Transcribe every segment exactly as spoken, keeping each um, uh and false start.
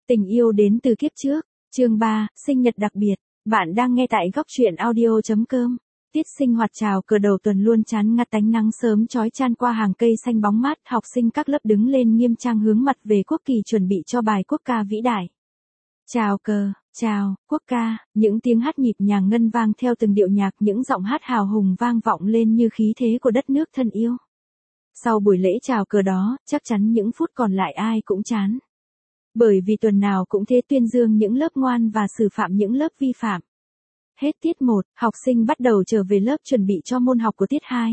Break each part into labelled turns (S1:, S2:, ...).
S1: Tình yêu đến từ kiếp trước, chương ba, sinh nhật đặc biệt. Bạn đang nghe tại góc truyện audio chấm com. Tiết sinh hoạt chào cờ đầu tuần luôn chán ngắt ánh nắng sớm chói chan qua hàng cây xanh bóng mát, học sinh các lớp đứng lên nghiêm trang hướng mặt về quốc kỳ chuẩn bị cho bài quốc ca vĩ đại. Chào cờ, chào, quốc ca, những tiếng hát nhịp nhàng ngân vang theo từng điệu nhạc, những giọng hát hào hùng vang vọng lên như khí thế của đất nước thân yêu. Sau buổi lễ chào cờ đó, chắc chắn những phút còn lại ai cũng chán. Bởi vì tuần nào cũng thế, tuyên dương những lớp ngoan và xử phạm những lớp vi phạm. Hết tiết một, học sinh bắt đầu trở về lớp chuẩn bị cho môn học của tiết hai.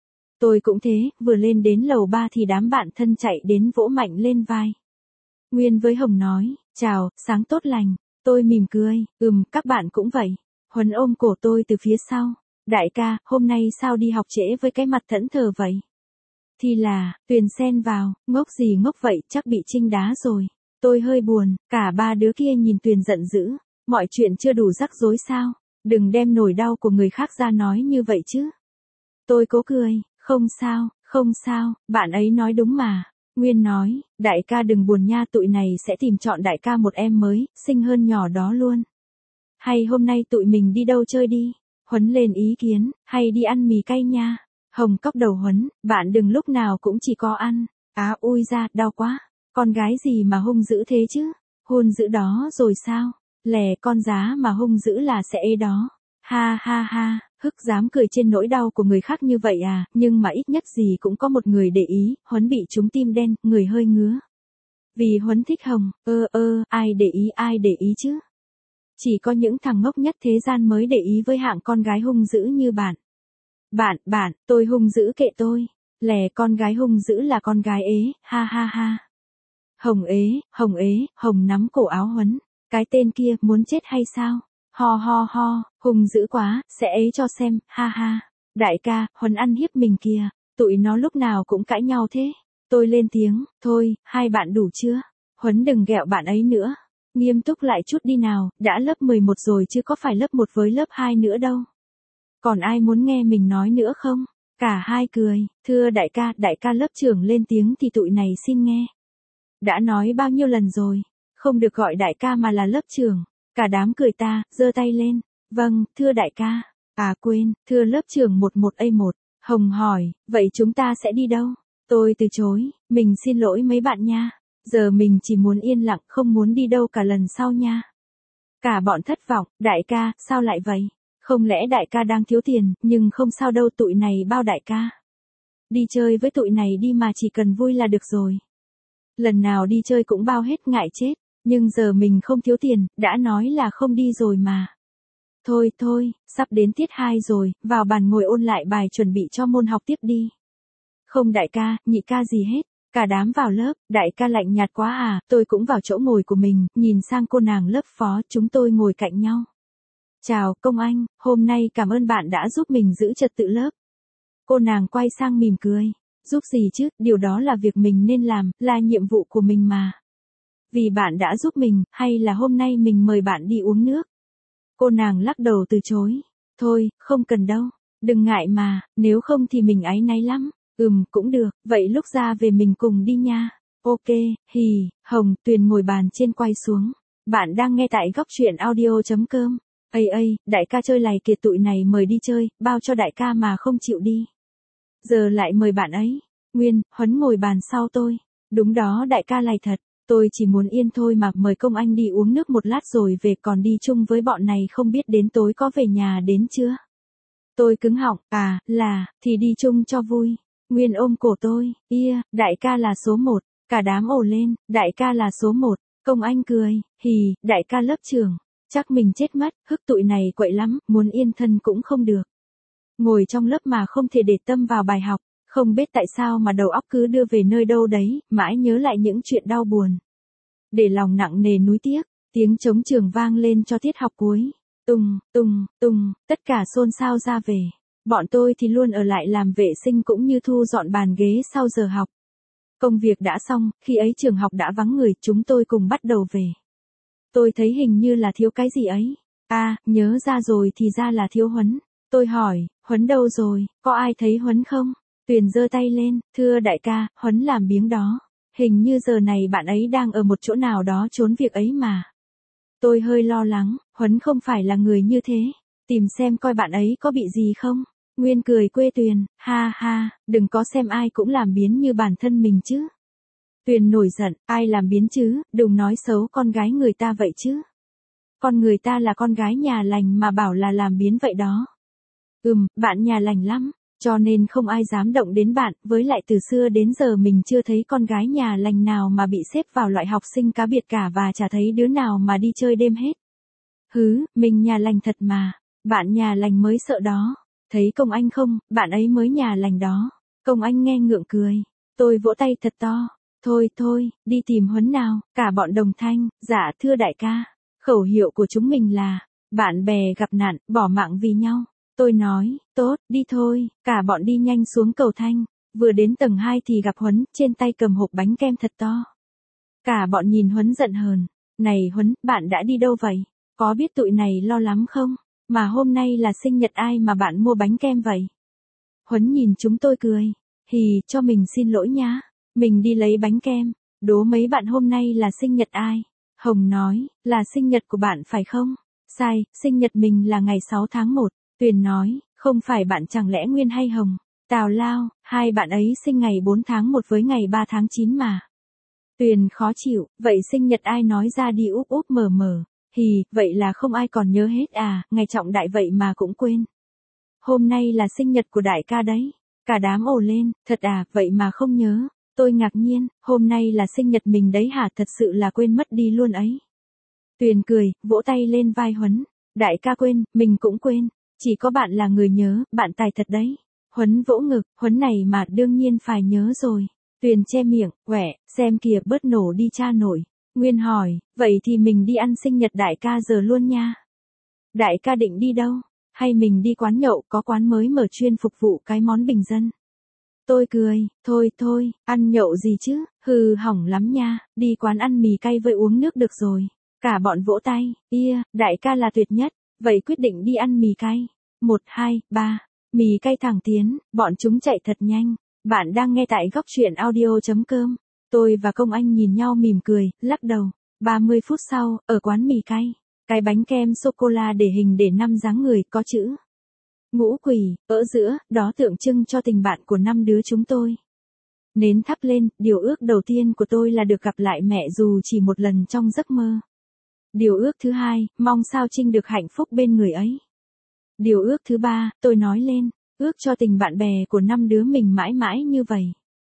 S1: Tôi cũng thế, vừa lên đến lầu ba thì đám bạn thân chạy đến vỗ mạnh lên vai. Nguyên với Hồng nói, chào, sáng tốt lành. Tôi mỉm cười, ừm, các bạn cũng vậy. Huấn ôm cổ tôi từ phía sau. Đại ca, hôm nay sao đi học trễ với cái mặt thẫn thờ vậy? Thì là, Tuyền xen vào, ngốc gì ngốc vậy, chắc bị Trinh đá rồi. Tôi hơi buồn, cả ba đứa kia nhìn Tuyền giận dữ. Mọi chuyện chưa đủ rắc rối sao? Đừng đem nỗi đau của người khác ra nói như vậy chứ. Tôi cố cười, không sao, không sao, bạn ấy nói đúng mà. Nguyên nói, đại ca đừng buồn nha, tụi này sẽ tìm chọn đại ca một em mới, xinh hơn nhỏ đó luôn. Hay hôm nay tụi mình đi đâu chơi đi? Huấn lên ý kiến, hay đi ăn mì cay nha. Hồng cóc đầu Huấn, bạn đừng lúc nào cũng chỉ có ăn. Á ui ra, đau quá. Con gái gì mà hung dữ thế chứ? Hôn dữ đó rồi sao? Lè, con giá mà hung dữ là sẽ ê đó. Ha ha ha, hức dám cười trên nỗi đau của người khác như vậy à, nhưng mà ít nhất gì cũng có một người để ý. Huấn bị trúng tim đen, người hơi ngứa. Vì Huấn thích Hồng, ơ ơ, ai để ý ai để ý chứ? Chỉ có những thằng ngốc nhất thế gian mới để ý với hạng con gái hung dữ như bạn. Bạn, bạn, tôi hung dữ kệ tôi. Lè, con gái hung dữ là con gái ế, ha ha ha. Hồng ế, Hồng ế, Hồng nắm cổ áo Huấn. Cái tên kia, muốn chết hay sao? Ho ho ho, hung dữ quá, sẽ ế cho xem, ha ha. Đại ca, Huấn ăn hiếp mình kìa, tụi nó lúc nào cũng cãi nhau thế. Tôi lên tiếng, thôi, hai bạn đủ chưa? Huấn đừng ghẹo bạn ấy nữa. Nghiêm túc lại chút đi nào, đã lớp mười một rồi chứ có phải lớp một với lớp hai nữa đâu. Còn ai muốn nghe mình nói nữa không? Cả hai cười, thưa đại ca, đại ca lớp trưởng lên tiếng thì tụi này xin nghe. Đã nói bao nhiêu lần rồi, không được gọi đại ca mà là lớp trưởng. Cả đám cười ta, giơ tay lên. Vâng, thưa đại ca. À quên, thưa lớp trưởng một một A một. Hồng hỏi, vậy chúng ta sẽ đi đâu? Tôi từ chối, mình xin lỗi mấy bạn nha. Giờ mình chỉ muốn yên lặng, không muốn đi đâu cả lần sau nha. Cả bọn thất vọng, đại ca, sao lại vậy? Không lẽ đại ca đang thiếu tiền, nhưng không sao đâu, tụi này bao đại ca. Đi chơi với tụi này đi mà, chỉ cần vui là được rồi. Lần nào đi chơi cũng bao hết, ngại chết. Nhưng giờ mình không thiếu tiền, đã nói là không đi rồi mà. Thôi thôi, sắp đến tiết hai rồi, vào bàn ngồi ôn lại bài chuẩn bị cho môn học tiếp đi. Không đại ca, nhị ca gì hết. Cả đám vào lớp, đại ca lạnh nhạt quá à, tôi cũng vào chỗ ngồi của mình, nhìn sang cô nàng lớp phó, chúng tôi ngồi cạnh nhau. Chào, công anh, hôm nay cảm ơn bạn đã giúp mình giữ trật tự lớp. Cô nàng quay sang mỉm cười. Giúp gì chứ, điều đó là việc mình nên làm, là nhiệm vụ của mình mà. Vì bạn đã giúp mình, hay là hôm nay mình mời bạn đi uống nước? Cô nàng lắc đầu từ chối. Thôi, không cần đâu. Đừng ngại mà, nếu không thì mình áy náy lắm. Ừm, cũng được, vậy lúc ra về mình cùng đi nha. Ok, hì, Hồng, Tuyền ngồi bàn trên quay xuống. Bạn đang nghe tại góc truyện audio chấm com. Ây ây, đại ca chơi lầy kìa, tụi này mời đi chơi, bao cho đại ca mà không chịu đi. Giờ lại mời bạn ấy. Nguyên, Huấn ngồi bàn sau tôi. Đúng đó, đại ca lầy thật. Tôi chỉ muốn yên thôi mà, mời công anh đi uống nước một lát rồi về, còn đi chung với bọn này không biết đến tối có về nhà đến chưa? Tôi cứng họng, à, là, thì đi chung cho vui. Nguyên ôm cổ tôi, ia, yeah, đại ca là số một. Cả đám ồ lên, đại ca là số một. Công anh cười, hì, đại ca lớp trưởng. Chắc mình chết mất, hức tụi này quậy lắm, muốn yên thân cũng không được. Ngồi trong lớp mà không thể để tâm vào bài học. Không biết tại sao mà đầu óc cứ đưa về nơi đâu đấy, mãi nhớ lại những chuyện đau buồn. Để lòng nặng nề núi tiếc, tiếng trống trường vang lên cho tiết học cuối. Tùng, tùng, tùng, tất cả xôn xao ra về. Bọn tôi thì luôn ở lại làm vệ sinh cũng như thu dọn bàn ghế sau giờ học. Công việc đã xong, khi ấy trường học đã vắng người, chúng tôi cùng bắt đầu về. Tôi thấy hình như là thiếu cái gì ấy. À, nhớ ra rồi, thì ra là thiếu Huấn. Tôi hỏi, Huấn đâu rồi, có ai thấy Huấn không? Tuyền giơ tay lên, thưa đại ca, Huấn làm biếng đó. Hình như giờ này bạn ấy đang ở một chỗ nào đó trốn việc ấy mà. Tôi hơi lo lắng, Huấn không phải là người như thế. Tìm xem coi bạn ấy có bị gì không. Nguyên cười quê Tuyền, ha ha, đừng có xem ai cũng làm biến như bản thân mình chứ. Tuyền nổi giận, ai làm biến chứ, đừng nói xấu con gái người ta vậy chứ. Con người ta là con gái nhà lành mà bảo là làm biến vậy đó. Ừm, bạn nhà lành lắm, cho nên không ai dám động đến bạn, với lại từ xưa đến giờ mình chưa thấy con gái nhà lành nào mà bị xếp vào loại học sinh cá biệt cả và chả thấy đứa nào mà đi chơi đêm hết. Hứ, mình nhà lành thật mà, bạn nhà lành mới sợ đó. Thấy công anh không, bạn ấy mới nhà lành đó. Công anh nghe ngượng cười. Tôi vỗ tay thật to. Thôi thôi, đi tìm Huấn nào, cả bọn đồng thanh, dạ thưa đại ca. Khẩu hiệu của chúng mình là, bạn bè gặp nạn, bỏ mạng vì nhau. Tôi nói, tốt, đi thôi, cả bọn đi nhanh xuống cầu thang. Vừa đến tầng hai thì gặp Huấn, trên tay cầm hộp bánh kem thật to. Cả bọn nhìn Huấn giận hờn. Này Huấn, bạn đã đi đâu vậy? Có biết tụi này lo lắm không? Mà hôm nay là sinh nhật ai mà bạn mua bánh kem vậy? Huấn nhìn chúng tôi cười. Hì, cho mình xin lỗi nhá. Mình đi lấy bánh kem. Đố mấy bạn hôm nay là sinh nhật ai? Hồng nói, là sinh nhật của bạn phải không? Sai, sinh nhật mình là ngày sáu tháng một. Tuyền nói, không phải bạn chẳng lẽ Nguyên hay Hồng? Tào lao, hai bạn ấy sinh ngày bốn tháng một với ngày ba tháng chín mà. Tuyền khó chịu, vậy sinh nhật ai nói ra đi úp úp mờ mờ. Hì, vậy là không ai còn nhớ hết à, ngày trọng đại vậy mà cũng quên. Hôm nay là sinh nhật của đại ca đấy. Cả đám ồ lên, thật à, vậy mà không nhớ. Tôi ngạc nhiên, hôm nay là sinh nhật mình đấy hả, thật sự là quên mất đi luôn ấy. Tuyền cười, vỗ tay lên vai Huấn. Đại ca quên, mình cũng quên. Chỉ có bạn là người nhớ, bạn tài thật đấy. Huấn vỗ ngực, Huấn này mà đương nhiên phải nhớ rồi. Tuyền che miệng, quẻ, xem kìa bớt nổ đi cha nội. Nguyên hỏi, vậy thì mình đi ăn sinh nhật đại ca giờ luôn nha. Đại ca định đi đâu? Hay mình đi quán nhậu, có quán mới mở chuyên phục vụ cái món bình dân. Tôi cười, thôi thôi, ăn nhậu gì chứ, hừ hỏng lắm nha, đi quán ăn mì cay với uống nước được rồi. Cả bọn vỗ tay, ia, đại ca là tuyệt nhất, vậy quyết định đi ăn mì cay. Một, hai, ba, mì cay thẳng tiến, bọn chúng chạy thật nhanh. Bạn đang nghe tại góc truyện audio.com. Tôi và công anh nhìn nhau mỉm cười, lắc đầu. ba mươi phút sau, ở quán mì cay, cái bánh kem sô-cô-la để hình để năm dáng người có chữ ngũ quỷ, ở giữa, đó tượng trưng cho tình bạn của năm đứa chúng tôi. Nến thắp lên, điều ước đầu tiên của tôi là được gặp lại mẹ dù chỉ một lần trong giấc mơ. Điều ước thứ hai, mong sao Trinh được hạnh phúc bên người ấy. Điều ước thứ ba, tôi nói lên, ước cho tình bạn bè của năm đứa mình mãi mãi như vậy.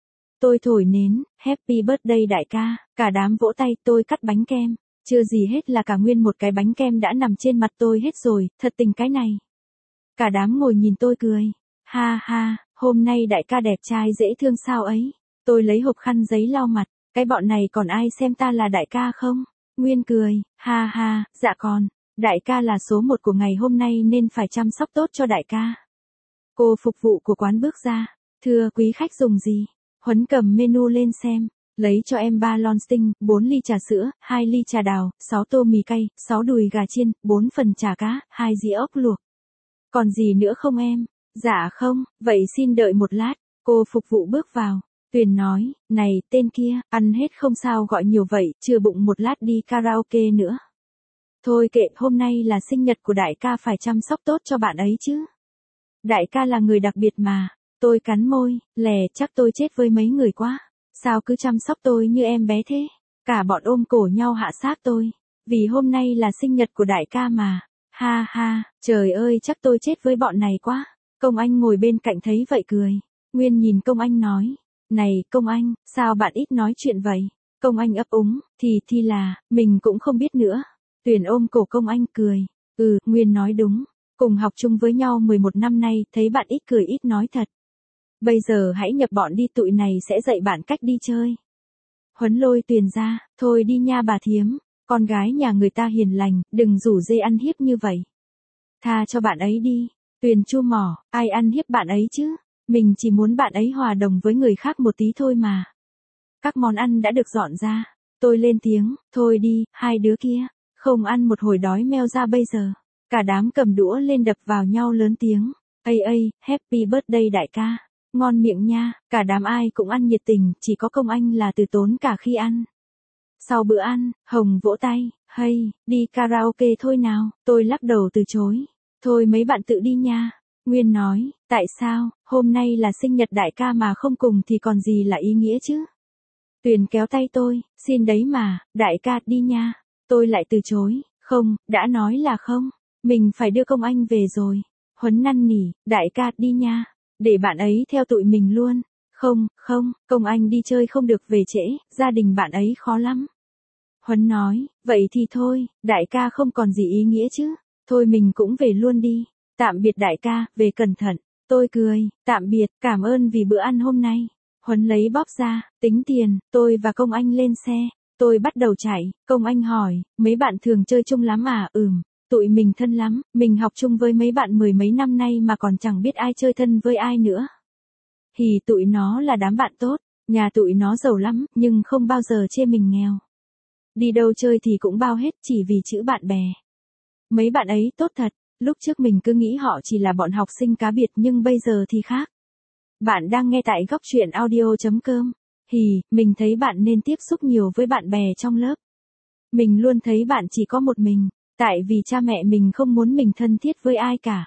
S1: Tôi thổi nến, happy birthday đại ca, cả đám vỗ tay, tôi cắt bánh kem. Chưa gì hết là cả nguyên một cái bánh kem đã nằm trên mặt tôi hết rồi, thật tình cái này. Cả đám ngồi nhìn tôi cười. Ha ha, hôm nay đại ca đẹp trai dễ thương sao ấy. Tôi lấy hộp khăn giấy lau mặt, cái bọn này còn ai xem ta là đại ca không? Nguyên cười, ha ha, dạ còn. Đại ca là số một của ngày hôm nay nên phải chăm sóc tốt cho đại ca. Cô phục vụ của quán bước ra. Thưa quý khách dùng gì? Huấn cầm menu lên xem. Lấy cho em ba lon sting, bốn ly trà sữa, hai ly trà đào, sáu tô mì cay, sáu đùi gà chiên, bốn phần chả cá, hai dĩa ốc luộc. Còn gì nữa không em? Dạ không, vậy xin đợi một lát. Cô phục vụ bước vào. Tuyền nói, này, tên kia, ăn hết không sao gọi nhiều vậy, chưa bụng một lát đi karaoke nữa. Thôi kệ, hôm nay là sinh nhật của đại ca phải chăm sóc tốt cho bạn ấy chứ. Đại ca là người đặc biệt mà. Tôi cắn môi, lè, chắc tôi chết với mấy người quá. Sao cứ chăm sóc tôi như em bé thế? Cả bọn ôm cổ nhau hạ sát tôi. Vì hôm nay là sinh nhật của đại ca mà. Ha ha, trời ơi chắc tôi chết với bọn này quá. Công anh ngồi bên cạnh thấy vậy cười. Nguyên nhìn công anh nói. Này, công anh, sao bạn ít nói chuyện vậy? Công anh ấp úng, thì thì là, mình cũng không biết nữa. Tuyền ôm cổ công anh cười. Ừ, Nguyên nói đúng. Cùng học chung với nhau mười một năm nay, thấy bạn ít cười ít nói thật. Bây giờ hãy nhập bọn đi, tụi này sẽ dạy bạn cách đi chơi. Huấn lôi Tuyền ra, thôi đi nha bà thiếm, con gái nhà người ta hiền lành, đừng rủ dê ăn hiếp như vậy. Tha cho bạn ấy đi. Tuyền chu mỏ, ai ăn hiếp bạn ấy chứ? Mình chỉ muốn bạn ấy hòa đồng với người khác một tí thôi mà. Các món ăn đã được dọn ra. Tôi lên tiếng, thôi đi, hai đứa kia, không ăn một hồi đói meo ra bây giờ. Cả đám cầm đũa lên đập vào nhau lớn tiếng. Ây ây, happy birthday đại ca. ngon miệng nha, cả đám ai cũng ăn nhiệt tình, chỉ có Công Anh là từ tốn cả khi ăn. Sau bữa ăn, Hồng vỗ tay, hay, đi karaoke thôi nào, tôi lắc đầu từ chối. Thôi mấy bạn tự đi nha. Nguyên nói, tại sao, hôm nay là sinh nhật đại ca mà không cùng thì còn gì là ý nghĩa chứ. Tuyền kéo tay tôi, xin đấy mà, đại ca đi nha. Tôi lại từ chối, không, đã nói là không, mình phải đưa Công Anh về rồi. Huấn năn nỉ, đại ca đi nha, để bạn ấy theo tụi mình luôn. Không, không, Công Anh đi chơi không được về trễ, gia đình bạn ấy khó lắm. Huấn nói, vậy thì thôi, đại ca không còn gì ý nghĩa chứ, thôi mình cũng về luôn đi. Tạm biệt đại ca, về cẩn thận. Tôi cười, tạm biệt, cảm ơn vì bữa ăn hôm nay. Huấn lấy bóp ra, tính tiền, tôi và Công Anh lên xe. Tôi bắt đầu chạy, Công Anh hỏi, mấy bạn thường chơi chung lắm à? Ừm, tụi mình thân lắm, mình học chung với mấy bạn mười mấy năm nay mà còn chẳng biết ai chơi thân với ai nữa. Thì tụi nó là đám bạn tốt, nhà tụi nó giàu lắm, nhưng không bao giờ chê mình nghèo. Đi đâu chơi thì cũng bao hết chỉ vì chữ bạn bè. Mấy bạn ấy tốt thật, lúc trước mình cứ nghĩ họ chỉ là bọn học sinh cá biệt nhưng bây giờ thì khác. Bạn đang nghe tại góc truyện audio chấm com. Hì, mình thấy bạn nên tiếp xúc nhiều với bạn bè trong lớp. Mình luôn thấy bạn chỉ có một mình, tại vì cha mẹ mình không muốn mình thân thiết với ai cả.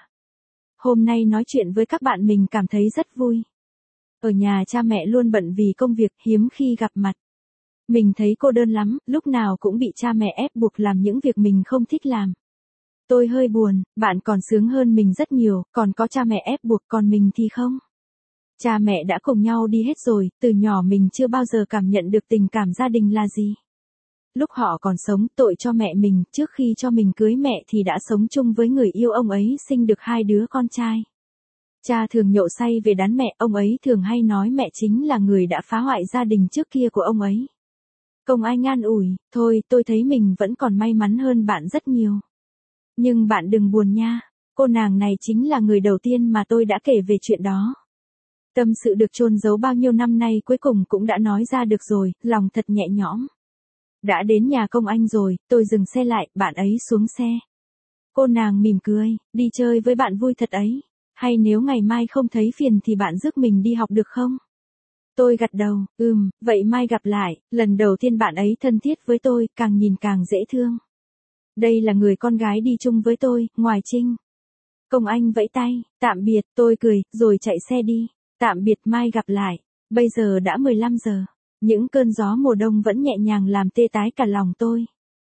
S1: Hôm nay nói chuyện với các bạn mình cảm thấy rất vui. Ở nhà cha mẹ luôn bận vì công việc, hiếm khi gặp mặt. Mình thấy cô đơn lắm, lúc nào cũng bị cha mẹ ép buộc làm những việc mình không thích làm. Tôi hơi buồn, bạn còn sướng hơn mình rất nhiều, còn có cha mẹ ép buộc còn mình thì không. Cha mẹ đã cùng nhau đi hết rồi, từ nhỏ mình chưa bao giờ cảm nhận được tình cảm gia đình là gì. Lúc họ còn sống, tội cho mẹ mình, trước khi cho mình cưới mẹ thì đã sống chung với người yêu ông ấy, sinh được hai đứa con trai. Cha thường nhậu say về đán mẹ, ông ấy thường hay nói mẹ chính là người đã phá hoại gia đình trước kia của ông ấy. Công Anh an ủi, thôi tôi thấy mình vẫn còn may mắn hơn bạn rất nhiều. Nhưng bạn đừng buồn nha, cô nàng này chính là người đầu tiên mà tôi đã kể về chuyện đó. Tâm sự được chôn giấu bao nhiêu năm nay cuối cùng cũng đã nói ra được rồi, lòng thật nhẹ nhõm. Đã đến nhà Công Anh rồi, tôi dừng xe lại, bạn ấy xuống xe. Cô nàng mỉm cười, đi chơi với bạn vui thật ấy. Hay nếu ngày mai không thấy phiền thì bạn rước mình đi học được không? Tôi gật đầu, ừm, vậy mai gặp lại, lần đầu tiên bạn ấy thân thiết với tôi, càng nhìn càng dễ thương. Đây là người con gái đi chung với tôi, ngoài Trinh. Công Anh vẫy tay, tạm biệt, tôi cười, rồi chạy xe đi. Tạm biệt, mai gặp lại. Bây giờ đã mười lăm giờ. Những cơn gió mùa đông vẫn nhẹ nhàng làm tê tái cả lòng tôi.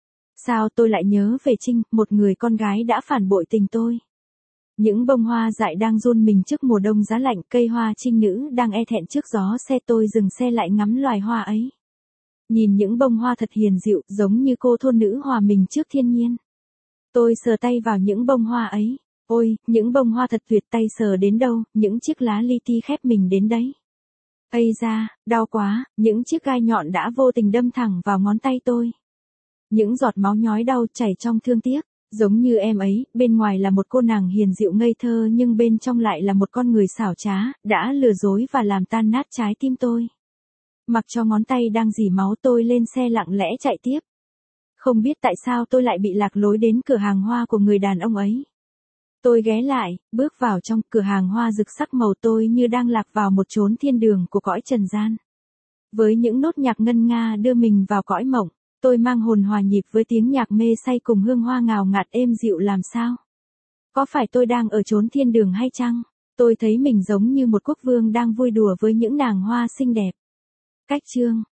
S1: Sao tôi lại nhớ về Trinh, một người con gái đã phản bội tình tôi. Những bông hoa dại đang run mình trước mùa đông giá lạnh, cây hoa trinh nữ đang e thẹn trước gió xe, tôi dừng xe lại ngắm loài hoa ấy. Nhìn những bông hoa thật hiền dịu, giống như cô thôn nữ hòa mình trước thiên nhiên. Tôi sờ tay vào những bông hoa ấy. Ôi, những bông hoa thật tuyệt, tay sờ đến đâu, những chiếc lá li ti khép mình đến đấy. Ây da, đau quá, những chiếc gai nhọn đã vô tình đâm thẳng vào ngón tay tôi. Những giọt máu nhói đau chảy trong thương tiếc, giống như em ấy, bên ngoài là một cô nàng hiền dịu ngây thơ nhưng bên trong lại là một con người xảo trá, đã lừa dối và làm tan nát trái tim tôi. Mặc cho ngón tay đang rỉ máu, tôi lên xe lặng lẽ chạy tiếp. Không biết tại sao tôi lại bị lạc lối đến cửa hàng hoa của người đàn ông ấy. Tôi ghé lại, bước vào trong cửa hàng hoa rực sắc màu, tôi như đang lạc vào một chốn thiên đường của cõi trần gian. Với những nốt nhạc ngân nga đưa mình vào cõi mộng, tôi mang hồn hòa nhịp với tiếng nhạc mê say cùng hương hoa ngào ngạt êm dịu làm sao. Có phải tôi đang ở chốn thiên đường hay chăng? Tôi thấy mình giống như một quốc vương đang vui đùa với những nàng hoa xinh đẹp. Cách chương